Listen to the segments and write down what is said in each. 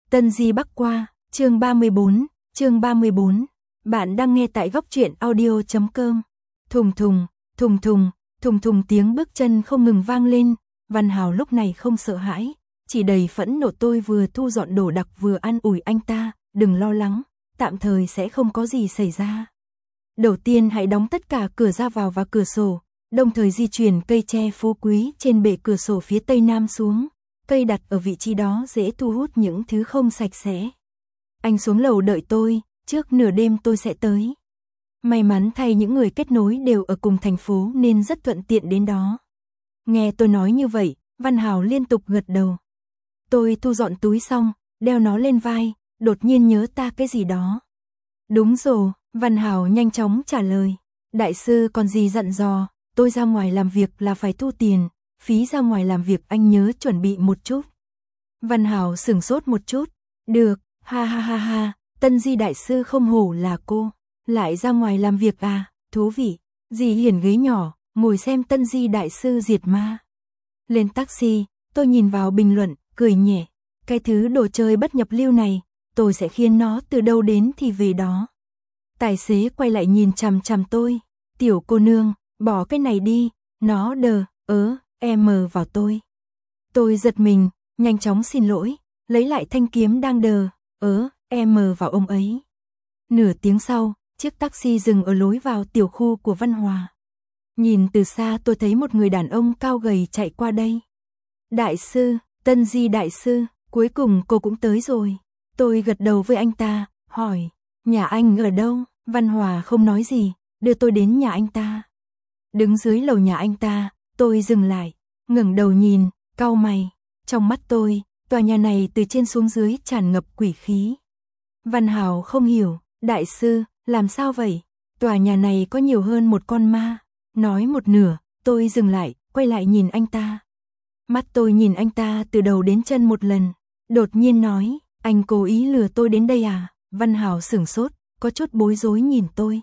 Tân Di Bắc Qua, chương 34. Bạn đang nghe tại góc truyện audio.com. Thùng thùng, tiếng bước chân không ngừng vang lên, Văn Hào lúc này không sợ hãi, chỉ đầy phẫn nộ. Tôi vừa thu dọn đồ đạc vừa an ủi anh ta, đừng lo lắng, tạm thời sẽ không có gì xảy ra. Đầu tiên hãy đóng tất cả cửa ra vào và cửa sổ, đồng thời di chuyển cây tre phú quý trên bệ cửa sổ phía tây nam xuống. Cây đặt ở vị trí đó dễ thu hút những thứ không sạch sẽ. Anh xuống lầu đợi tôi, trước nửa đêm tôi sẽ tới. May mắn thay những người kết nối đều ở cùng thành phố nên rất thuận tiện đến đó. Nghe tôi nói như vậy, Văn Hào liên tục gật đầu. Tôi thu dọn túi xong, đeo nó lên vai, đột nhiên nhớ ta cái gì đó. Đúng rồi, Văn Hào nhanh chóng trả lời. Đại sư còn gì dặn dò, tôi ra ngoài làm việc là phải thu tiền, phí ra ngoài làm việc anh nhớ chuẩn bị một chút. Văn Hào sửng sốt một chút. Được, ha, Tân Di đại sư không hổ là cô, lại ra ngoài làm việc à, thú vị. Dì hiển ghế nhỏ, ngồi xem Tân Di đại sư diệt ma. Lên taxi, tôi nhìn vào bình luận, cười nhẹ. Cái thứ đồ chơi bất nhập lưu này, tôi sẽ khiến nó từ đâu đến thì về đó. Tài xế quay lại nhìn chằm chằm tôi. Tiểu cô nương, bỏ cái này đi, nó em vào tôi. Tôi giật mình, nhanh chóng xin lỗi, lấy lại thanh kiếm đang em vào ông ấy. Nửa tiếng sau, chiếc taxi dừng ở lối vào tiểu khu của Văn Hòa. Nhìn từ xa tôi thấy một người đàn ông cao gầy chạy qua đây. Đại sư, Tân Di đại sư, cuối cùng cô cũng tới rồi. Tôi gật đầu với anh ta, hỏi, nhà anh ở đâu? Văn Hòa không nói gì, đưa tôi đến nhà anh ta. Đứng dưới lầu nhà anh ta, tôi dừng lại, ngẩng đầu nhìn, cau mày. Trong mắt tôi, tòa nhà này từ trên xuống dưới tràn ngập quỷ khí. Văn Hào không hiểu, đại sư, làm sao vậy? Tòa nhà này có nhiều hơn một con ma. Nói một nửa, tôi dừng lại, quay lại nhìn anh ta. Mắt tôi nhìn anh ta từ đầu đến chân một lần, đột nhiên nói, anh cố ý lừa tôi đến đây à? Văn Hào sửng sốt, có chút bối rối nhìn tôi.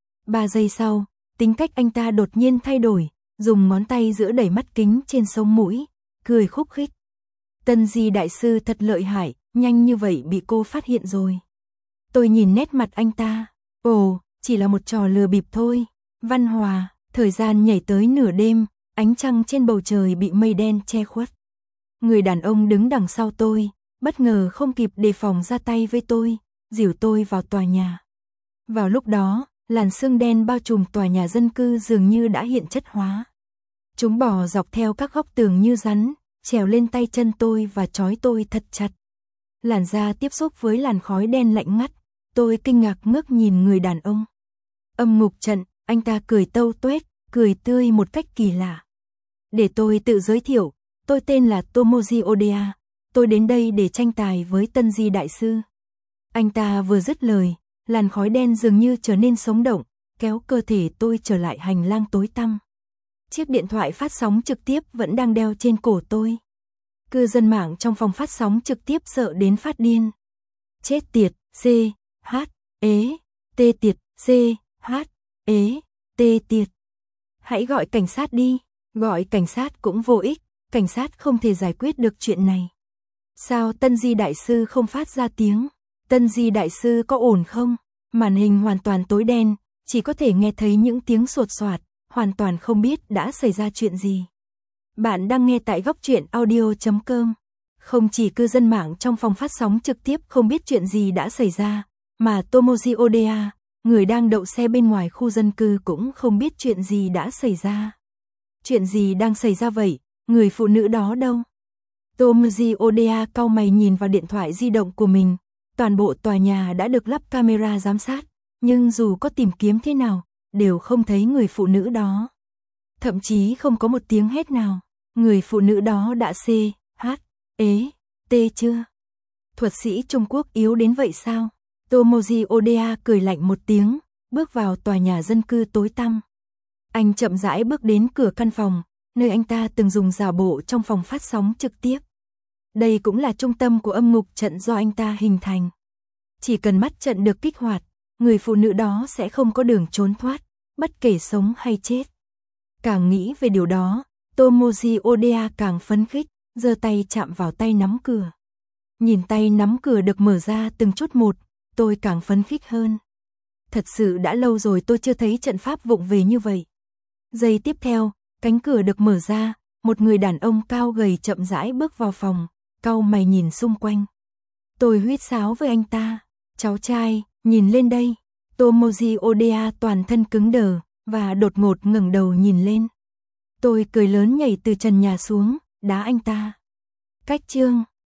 3 giây sau, tính cách anh ta đột nhiên thay đổi, dùng ngón tay giữa đẩy mắt kính trên sống mũi, cười khúc khích. Tân Di đại sư thật lợi hại, nhanh như vậy bị cô phát hiện rồi. Tôi nhìn nét mặt anh ta, ồ, chỉ là một trò lừa bịp thôi. Văn Hòa, thời gian nhảy tới nửa đêm, ánh trăng trên bầu trời bị mây đen che khuất. Người đàn ông đứng đằng sau tôi, bất ngờ không kịp đề phòng ra tay với tôi, dìu tôi vào tòa nhà. Vào lúc đó, làn sương đen bao trùm tòa nhà dân cư dường như đã hiện chất hóa. Chúng bò dọc theo các góc tường như rắn, trèo lên tay chân tôi và trói tôi thật chặt. Làn da tiếp xúc với làn khói đen lạnh ngắt, tôi kinh ngạc ngước nhìn người đàn ông. Âm ngục trận, anh ta cười tâu tuét, cười tươi một cách kỳ lạ. Để tôi tự giới thiệu, tôi tên là Tomoji Oda, tôi đến đây để tranh tài với Tân Di đại sư. Anh ta vừa dứt lời, làn khói đen dường như trở nên sống động, kéo cơ thể tôi trở lại hành lang tối tăm. Chiếc điện thoại phát sóng trực tiếp vẫn đang đeo trên cổ tôi. Cư dân mạng trong phòng phát sóng trực tiếp sợ đến phát điên. Chết tiệt, tê tiệt, tê tiệt. Hãy gọi cảnh sát đi, gọi cảnh sát cũng vô ích, cảnh sát không thể giải quyết được chuyện này. Sao Tân Di đại sư không phát ra tiếng? Tân Di đại sư có ổn không? Màn hình hoàn toàn tối đen, chỉ có thể nghe thấy những tiếng sột soạt, hoàn toàn không biết đã xảy ra chuyện gì. Bạn đang nghe tại góc truyện audio.com. Không chỉ cư dân mạng trong phòng phát sóng trực tiếp không biết chuyện gì đã xảy ra, mà Tomoji Oda, người đang đậu xe bên ngoài khu dân cư cũng không biết chuyện gì đã xảy ra. Chuyện gì đang xảy ra vậy? Người phụ nữ đó đâu? Tomoji Oda cau mày nhìn vào điện thoại di động của mình. Toàn bộ tòa nhà đã được lắp camera giám sát, nhưng dù có tìm kiếm thế nào, đều không thấy người phụ nữ đó. Thậm chí không có một tiếng hét nào. Người phụ nữ đó đã chưa? Thuật sĩ Trung Quốc yếu đến vậy sao? Tomoji Oda cười lạnh một tiếng, bước vào tòa nhà dân cư tối tăm. Anh chậm rãi bước đến cửa căn phòng, nơi anh ta từng dùng giả bộ trong phòng phát sóng trực tiếp. Đây cũng là trung tâm của âm ngục trận do anh ta hình thành. Chỉ cần mắt trận được kích hoạt, người phụ nữ đó sẽ không có đường trốn thoát, bất kể sống hay chết. Càng nghĩ về điều đó, Tomoji Oda càng phấn khích, giơ tay chạm vào tay nắm cửa. Nhìn tay nắm cửa được mở ra từng chút một, tôi càng phấn khích hơn. Thật sự đã lâu rồi tôi chưa thấy trận pháp vụng về như vậy. Giây tiếp theo, cánh cửa được mở ra, một người đàn ông cao gầy chậm rãi bước vào phòng, cau mày nhìn xung quanh. Tôi huýt sáo với anh ta, cháu trai, nhìn lên đây. Tomoji Oda toàn thân cứng đờ, và đột ngột ngẩng đầu nhìn lên. Tôi cười lớn nhảy từ trần nhà xuống, đá anh ta. Cách chương